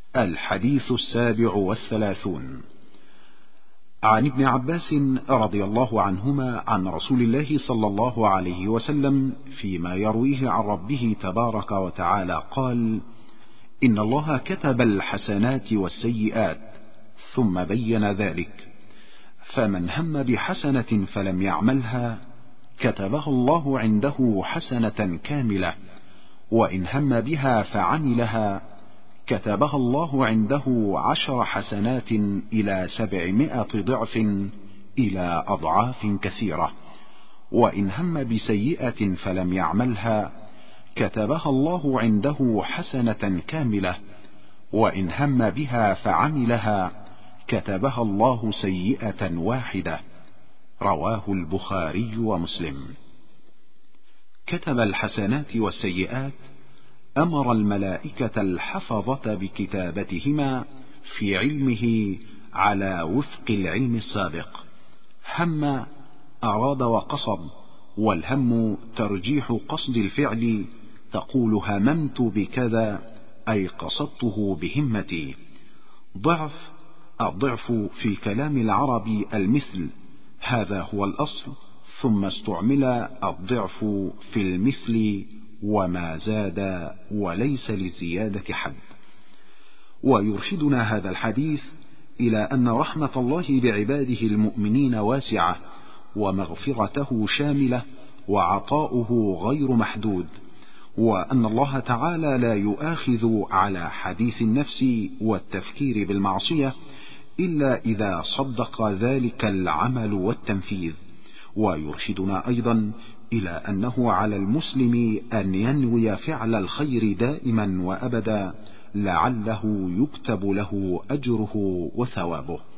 الحديث 37. عن ابن عباس رضي الله عنهما عن رسول الله صلى الله عليه وسلم فيما يرويه عن ربه تبارك وتعالى قال: إن الله كتب الحسنات والسيئات ثم بين ذلك، فمن هم بحسنة فلم يعملها كتبها الله عنده حسنة كاملة، وإن هم بها فعملها كتبها الله عنده 10 حسنات إلى 700 ضعف إلى أضعاف كثيرة، وإن هم بسيئة فلم يعملها كتبها الله عنده حسنة كاملة، وإن هم بها فعملها كتبها الله سيئة واحدة. رواه البخاري ومسلم. كتب الحسنات والسيئات أمر الملائكة الحفظة بكتابتهما في علمه على وفق العلم السابق. هم أراد وقصد، والهم ترجيح قصد الفعل، تقول هممت بكذا أي قصدته بهمتي. ضعف، الضعف في كلام العرب المثل، هذا هو الأصل، ثم استعمل الضعف في المثل وما زاد وليس للزيادة حد. ويرشدنا هذا الحديث إلى أن رحمة الله بعباده المؤمنين واسعة، ومغفرته شاملة، وعطاؤه غير محدود، وأن الله تعالى لا يؤاخذ على حديث النفس والتفكير بالمعصية إلا إذا صدق ذلك العمل والتنفيذ. ويرشدنا أيضا إلى أنه على المسلم أن ينوي فعل الخير دائما وأبدا، لعله يكتب له أجره وثوابه.